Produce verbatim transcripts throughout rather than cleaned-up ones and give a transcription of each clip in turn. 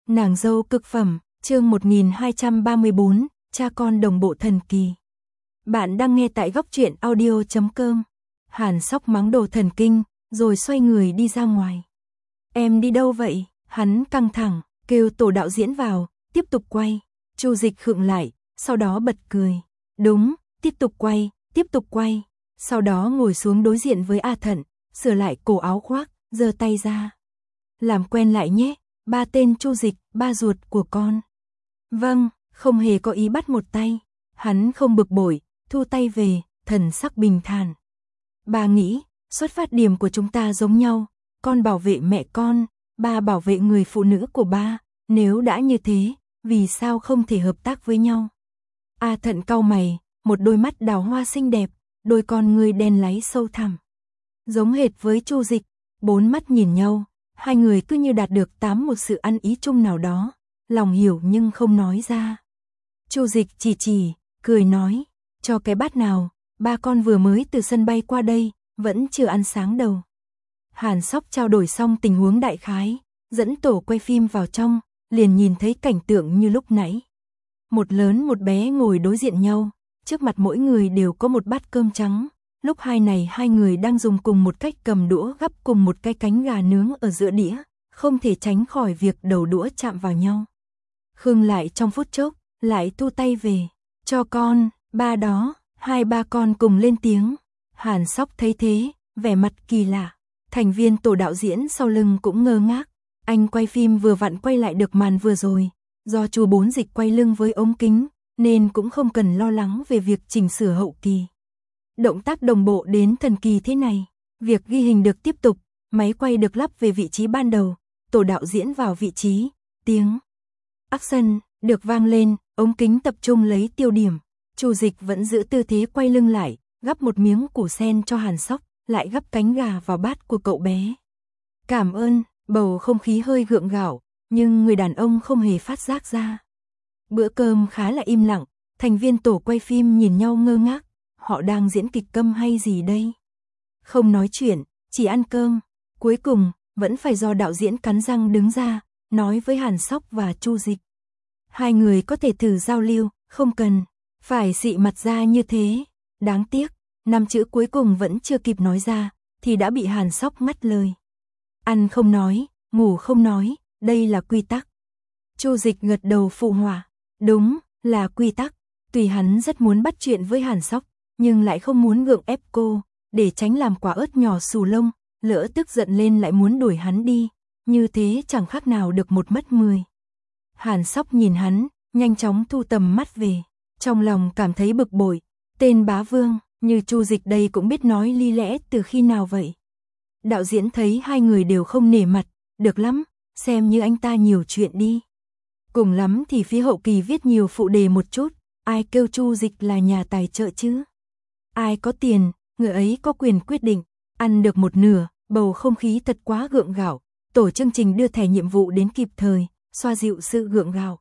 Nàng dâu cực phẩm, chương một nghìn hai trăm ba mươi bốn, cha con đồng bộ thần kỳ. Bạn đang nghe tại góc truyện audio chấm com. Hàn Sóc mắng đồ thần kinh, rồi xoay người đi ra ngoài. Em đi đâu vậy? Hắn căng thẳng, kêu tổ đạo diễn vào, tiếp tục quay. Chu Dịch khựng lại, sau đó bật cười. Đúng, tiếp tục quay, tiếp tục quay. Sau đó ngồi xuống đối diện với A Thận, sửa lại cổ áo khoác, giơ tay ra. Làm quen lại nhé, ba tên Chu Dịch, ba ruột của con. Vâng, không hề có ý bắt một tay. Hắn không bực bội, thu tay về, thần sắc bình thản. Ba nghĩ, xuất phát điểm của chúng ta giống nhau, con bảo vệ mẹ con, ba bảo vệ người phụ nữ của ba, nếu đã như thế, vì sao không thể hợp tác với nhau? A Thận cau mày, một đôi mắt đào hoa xinh đẹp, đôi con ngươi đen láy sâu thẳm. Giống hệt với Chu Dịch, bốn mắt nhìn nhau, hai người cứ như đạt được tám một sự ăn ý chung nào đó, lòng hiểu nhưng không nói ra. Chu Dịch chỉ chỉ, cười nói, cho cái bát nào, ba con vừa mới từ sân bay qua đây, vẫn chưa ăn sáng đâu. Hàn Sóc trao đổi xong tình huống đại khái, dẫn tổ quay phim vào trong, liền nhìn thấy cảnh tượng như lúc nãy. Một lớn một bé ngồi đối diện nhau, trước mặt mỗi người đều có một bát cơm trắng. Lúc hai này hai người đang dùng cùng một cách cầm đũa gắp cùng một cái cánh gà nướng ở giữa đĩa, không thể tránh khỏi việc đầu đũa chạm vào nhau. Khương lại trong phút chốc, lại thu tay về, cho con, ba đó, hai ba con cùng lên tiếng. Hàn Sóc thấy thế, vẻ mặt kỳ lạ, thành viên tổ đạo diễn sau lưng cũng ngơ ngác. Anh quay phim vừa vặn quay lại được màn vừa rồi, do Chu Bốn Dịch quay lưng với ống kính, nên cũng không cần lo lắng về việc chỉnh sửa hậu kỳ. Động tác đồng bộ đến thần kỳ thế này, việc ghi hình được tiếp tục, máy quay được lắp về vị trí ban đầu, tổ đạo diễn vào vị trí, tiếng action được vang lên, ống kính tập trung lấy tiêu điểm. Chu Dịch vẫn giữ tư thế quay lưng lại, gắp một miếng củ sen cho Hàn Sóc, lại gắp cánh gà vào bát của cậu bé. Cảm ơn, bầu không khí hơi gượng gạo, nhưng người đàn ông không hề phát giác ra. Bữa cơm khá là im lặng, thành viên tổ quay phim nhìn nhau ngơ ngác. Họ đang diễn kịch câm hay gì đây? Không nói chuyện, chỉ ăn cơm. Cuối cùng, vẫn phải do đạo diễn cắn răng đứng ra, nói với Hàn Sóc và Chu Dịch. Hai người có thể thử giao lưu, không cần phải xị mặt ra như thế. Đáng tiếc, năm chữ cuối cùng vẫn chưa kịp nói ra, thì đã bị Hàn Sóc ngắt lời. Ăn không nói, ngủ không nói, đây là quy tắc. Chu Dịch gật đầu phụ họa. Đúng, là quy tắc. Tuy hắn rất muốn bắt chuyện với Hàn Sóc, nhưng lại không muốn gượng ép cô, để tránh làm quả ớt nhỏ xù lông, lỡ tức giận lên lại muốn đuổi hắn đi, như thế chẳng khác nào được một mất mười. Hàn Sóc nhìn hắn, nhanh chóng thu tầm mắt về, trong lòng cảm thấy bực bội, tên bá vương, như Chu Dịch đây cũng biết nói lý lẽ từ khi nào vậy. Đạo diễn thấy hai người đều không nể mặt, được lắm, xem như anh ta nhiều chuyện đi. Cùng lắm thì phía hậu kỳ viết nhiều phụ đề một chút, ai kêu Chu Dịch là nhà tài trợ chứ. Ai có tiền, người ấy có quyền quyết định, ăn được một nửa, bầu không khí thật quá gượng gạo, tổ chương trình đưa thẻ nhiệm vụ đến kịp thời, xoa dịu sự gượng gạo.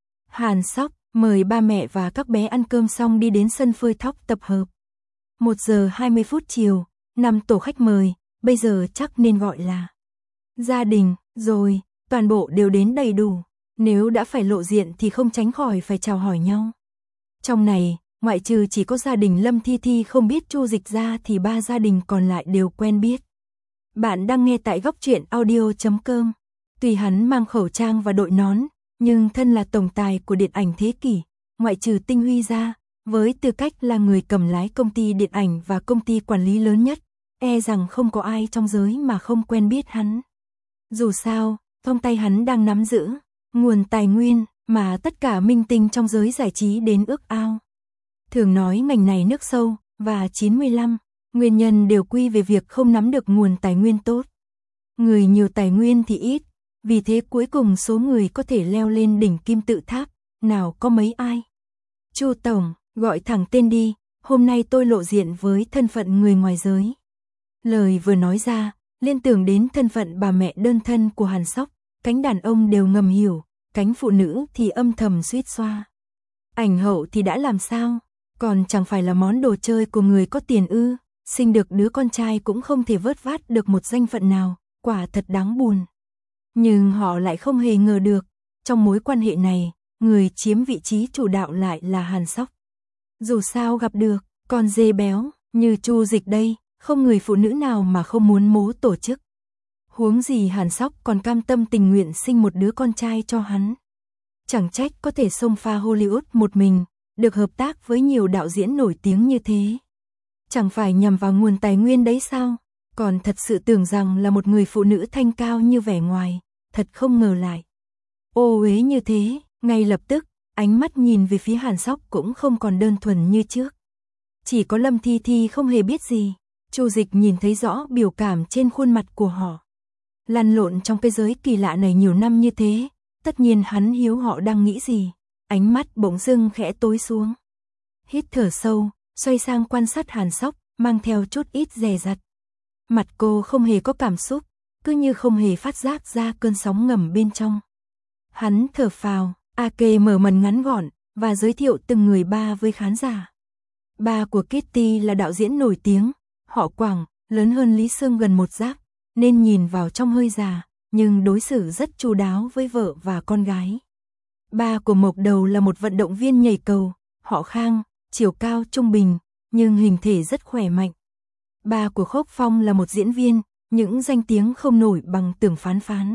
Hàn Sóc mời ba mẹ và các bé ăn cơm xong đi đến sân phơi thóc tập hợp. một giờ hai mươi phút chiều, năm tổ khách mời, bây giờ chắc nên gọi là gia đình, rồi, toàn bộ đều đến đầy đủ, nếu đã phải lộ diện thì không tránh khỏi phải chào hỏi nhau. Trong này, ngoại trừ chỉ có gia đình Lâm Thi Thi không biết Chu Dịch ra thì ba gia đình còn lại đều quen biết. Bạn đang nghe tại góc truyện audio chấm com. Tuy hắn mang khẩu trang và đội nón, nhưng thân là tổng tài của điện ảnh thế kỷ, ngoại trừ Tinh Huy ra, với tư cách là người cầm lái công ty điện ảnh và công ty quản lý lớn nhất, e rằng không có ai trong giới mà không quen biết hắn. Dù sao, trong tay hắn đang nắm giữ nguồn tài nguyên mà tất cả minh tinh trong giới giải trí đến ước ao. Thường nói ngành này nước sâu, và chín mươi lăm nguyên nhân đều quy về việc không nắm được nguồn tài nguyên tốt. Người nhiều tài nguyên thì ít, vì thế cuối cùng số người có thể leo lên đỉnh kim tự tháp, nào có mấy ai. Chu Tổng, gọi thẳng tên đi, hôm nay tôi lộ diện với thân phận người ngoài giới. Lời vừa nói ra, liên tưởng đến thân phận bà mẹ đơn thân của Hàn Sóc, cánh đàn ông đều ngầm hiểu, cánh phụ nữ thì âm thầm suýt xoa. Ảnh hậu thì đã làm sao? Còn chẳng phải là món đồ chơi của người có tiền ư, sinh được đứa con trai cũng không thể vớt vát được một danh phận nào, quả thật đáng buồn. Nhưng họ lại không hề ngờ được, trong mối quan hệ này, người chiếm vị trí chủ đạo lại là Hàn Sóc. Dù sao gặp được con dê béo như Chu Dịch đây, không người phụ nữ nào mà không muốn mố tổ chức. Huống gì Hàn Sóc còn cam tâm tình nguyện sinh một đứa con trai cho hắn. Chẳng trách có thể xông pha Hollywood một mình, được hợp tác với nhiều đạo diễn nổi tiếng như thế. Chẳng phải nhằm vào nguồn tài nguyên đấy sao? Còn thật sự tưởng rằng là một người phụ nữ thanh cao như vẻ ngoài, thật không ngờ lại. Ô uế như thế, ngay lập tức, ánh mắt nhìn về phía Hàn Sóc cũng không còn đơn thuần như trước. Chỉ có Lâm Thi Thi không hề biết gì. Chu Dịch nhìn thấy rõ biểu cảm trên khuôn mặt của họ. Lăn lộn trong cái giới kỳ lạ này nhiều năm như thế, tất nhiên hắn hiếu họ đang nghĩ gì. Ánh mắt bỗng dưng khẽ tối xuống. Hít thở sâu, xoay sang quan sát Hàn Sóc, mang theo chút ít dè dặt. Mặt cô không hề có cảm xúc, cứ như không hề phát giác ra cơn sóng ngầm bên trong. Hắn thở phào, a kê mở màn ngắn gọn và giới thiệu từng người ba với khán giả. Ba của Kitty là đạo diễn nổi tiếng, họ Quảng, lớn hơn Lý Sương gần một giáp, nên nhìn vào trong hơi già, nhưng đối xử rất chu đáo với vợ và con gái. Ba của Mộc Đầu là một vận động viên nhảy cầu, họ Khang, chiều cao trung bình, nhưng hình thể rất khỏe mạnh. Ba của Khốc Phong là một diễn viên, những danh tiếng không nổi bằng Tưởng Phán Phán.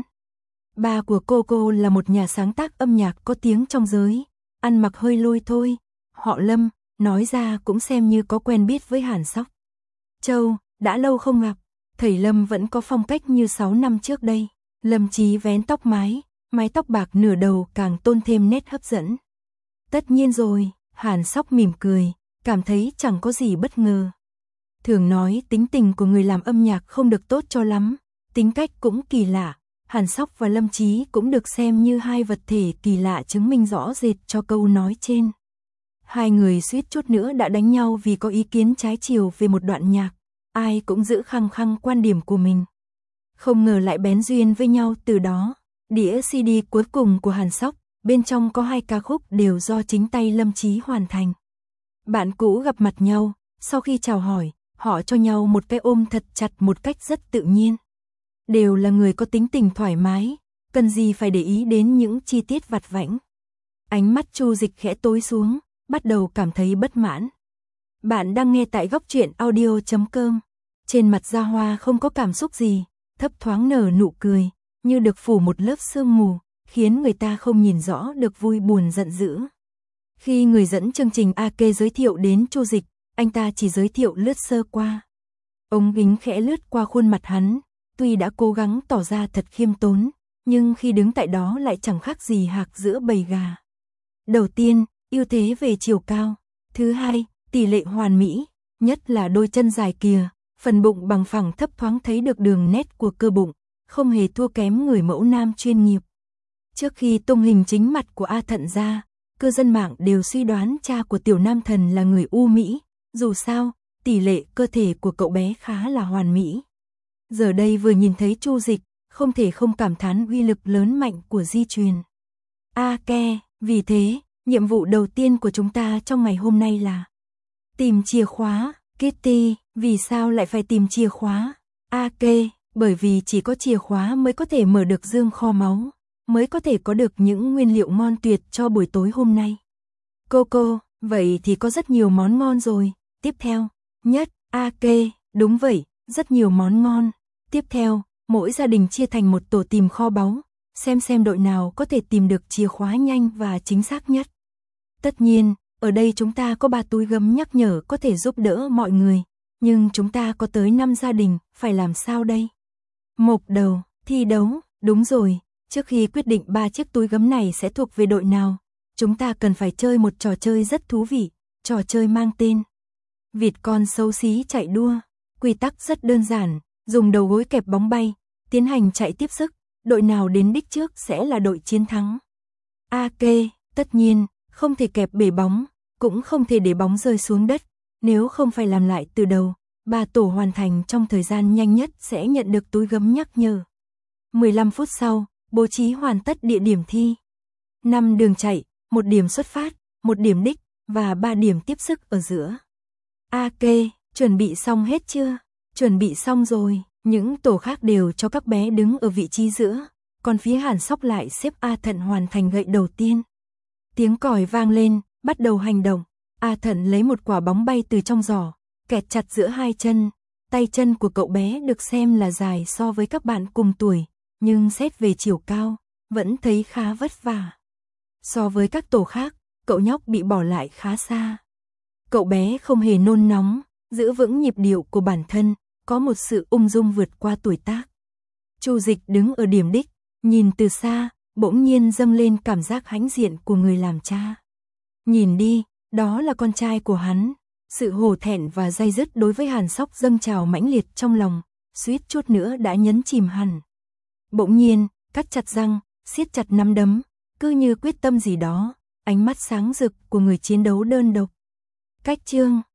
Ba của Cô Cô là một nhà sáng tác âm nhạc có tiếng trong giới, ăn mặc hơi lôi thôi, họ Lâm, nói ra cũng xem như có quen biết với Hàn Sóc. Châu, đã lâu không gặp, thầy Lâm vẫn có phong cách như sáu năm trước đây. Lâm Chí vén tóc mái, mái tóc bạc nửa đầu càng tôn thêm nét hấp dẫn. Tất nhiên rồi, Hàn Sóc mỉm cười, cảm thấy chẳng có gì bất ngờ. Thường nói tính tình của người làm âm nhạc không được tốt cho lắm, tính cách cũng kỳ lạ. Hàn Sóc và Lâm Chí cũng được xem như hai vật thể kỳ lạ chứng minh rõ rệt cho câu nói trên. Hai người suýt chút nữa đã đánh nhau vì có ý kiến trái chiều về một đoạn nhạc, ai cũng giữ khăng khăng quan điểm của mình. Không ngờ lại bén duyên với nhau từ đó. Đĩa xê đê cuối cùng của Hàn Sóc, bên trong có hai ca khúc đều do chính tay Lâm Chí hoàn thành. Bạn cũ gặp mặt nhau, sau khi chào hỏi, họ cho nhau một cái ôm thật chặt một cách rất tự nhiên. Đều là người có tính tình thoải mái, cần gì phải để ý đến những chi tiết vặt vãnh. Ánh mắt Chu Dịch khẽ tối xuống, bắt đầu cảm thấy bất mãn. Bạn đang nghe tại góc truyện audio chấm com. Trên mặt Gia Hoa không có cảm xúc gì, thấp thoáng nở nụ cười, như được phủ một lớp sương mù, khiến người ta không nhìn rõ được vui buồn giận dữ. Khi người dẫn chương trình a kê giới thiệu đến Chu Dịch, anh ta chỉ giới thiệu lướt sơ qua. Ống kính khẽ lướt qua khuôn mặt hắn, tuy đã cố gắng tỏ ra thật khiêm tốn, nhưng khi đứng tại đó lại chẳng khác gì hạc giữa bầy gà. Đầu tiên, ưu thế về chiều cao. Thứ hai, tỷ lệ hoàn mỹ, nhất là đôi chân dài kìa, phần bụng bằng phẳng thấp thoáng thấy được đường nét của cơ bụng, không hề thua kém người mẫu nam chuyên nghiệp. Trước khi tung hình chính mặt của A Thận ra, cư dân mạng đều suy đoán cha của Tiểu Nam Thần là người U Mỹ, dù sao, tỷ lệ cơ thể của cậu bé khá là hoàn mỹ. Giờ đây vừa nhìn thấy Chu Dịch, không thể không cảm thán uy lực lớn mạnh của di truyền. A Ke, vì thế, nhiệm vụ đầu tiên của chúng ta trong ngày hôm nay là tìm chìa khóa. Kitty, vì sao lại phải tìm chìa khóa? A Ke, bởi vì chỉ có chìa khóa mới có thể mở được dương kho máu, mới có thể có được những nguyên liệu ngon tuyệt cho buổi tối hôm nay. Cô cô, vậy thì có rất nhiều món ngon rồi. Tiếp theo, nhất, A Ke, đúng vậy, rất nhiều món ngon. Tiếp theo, mỗi gia đình chia thành một tổ tìm kho báu, xem xem đội nào có thể tìm được chìa khóa nhanh và chính xác nhất. Tất nhiên, ở đây chúng ta có ba túi gấm nhắc nhở có thể giúp đỡ mọi người, nhưng chúng ta có tới năm gia đình, phải làm sao đây? Mộc Đầu, thi đấu, đúng rồi, trước khi quyết định ba chiếc túi gấm này sẽ thuộc về đội nào, chúng ta cần phải chơi một trò chơi rất thú vị, trò chơi mang tên vịt con xấu xí chạy đua. Quy tắc rất đơn giản, dùng đầu gối kẹp bóng bay, tiến hành chạy tiếp sức, đội nào đến đích trước sẽ là đội chiến thắng. A Ke, tất nhiên, không thể kẹp bể bóng, cũng không thể để bóng rơi xuống đất, nếu không phải làm lại từ đầu, ba tổ hoàn thành trong thời gian nhanh nhất sẽ nhận được túi gấm nhắc nhở. mười lăm phút sau, bố trí hoàn tất địa điểm thi. năm đường chạy, một điểm xuất phát, một điểm đích, và ba điểm tiếp sức ở giữa. A Ke, chuẩn bị xong hết chưa? Chuẩn bị xong rồi, những tổ khác đều cho các bé đứng ở vị trí giữa, còn phía Hàn Sóc lại xếp A Thận hoàn thành gậy đầu tiên. Tiếng còi vang lên, bắt đầu hành động. A Thận lấy một quả bóng bay từ trong giỏ, kẹt chặt giữa hai chân. Tay chân của cậu bé được xem là dài so với các bạn cùng tuổi, nhưng xét về chiều cao, vẫn thấy khá vất vả. So với các tổ khác, cậu nhóc bị bỏ lại khá xa. Cậu bé không hề nôn nóng, giữ vững nhịp điệu của bản thân, có một sự ung dung vượt qua tuổi tác. Chu Dịch đứng ở điểm đích, nhìn từ xa, bỗng nhiên dâng lên cảm giác hãnh diện của người làm cha. Nhìn đi, đó là con trai của hắn. Sự hổ thẹn và day dứt đối với Hàn Sóc dâng trào mãnh liệt trong lòng, suýt chút nữa đã nhấn chìm hẳn. Bỗng nhiên, cắt chặt răng, siết chặt nắm đấm, cứ như quyết tâm gì đó, ánh mắt sáng rực của người chiến đấu đơn độc. Cách chương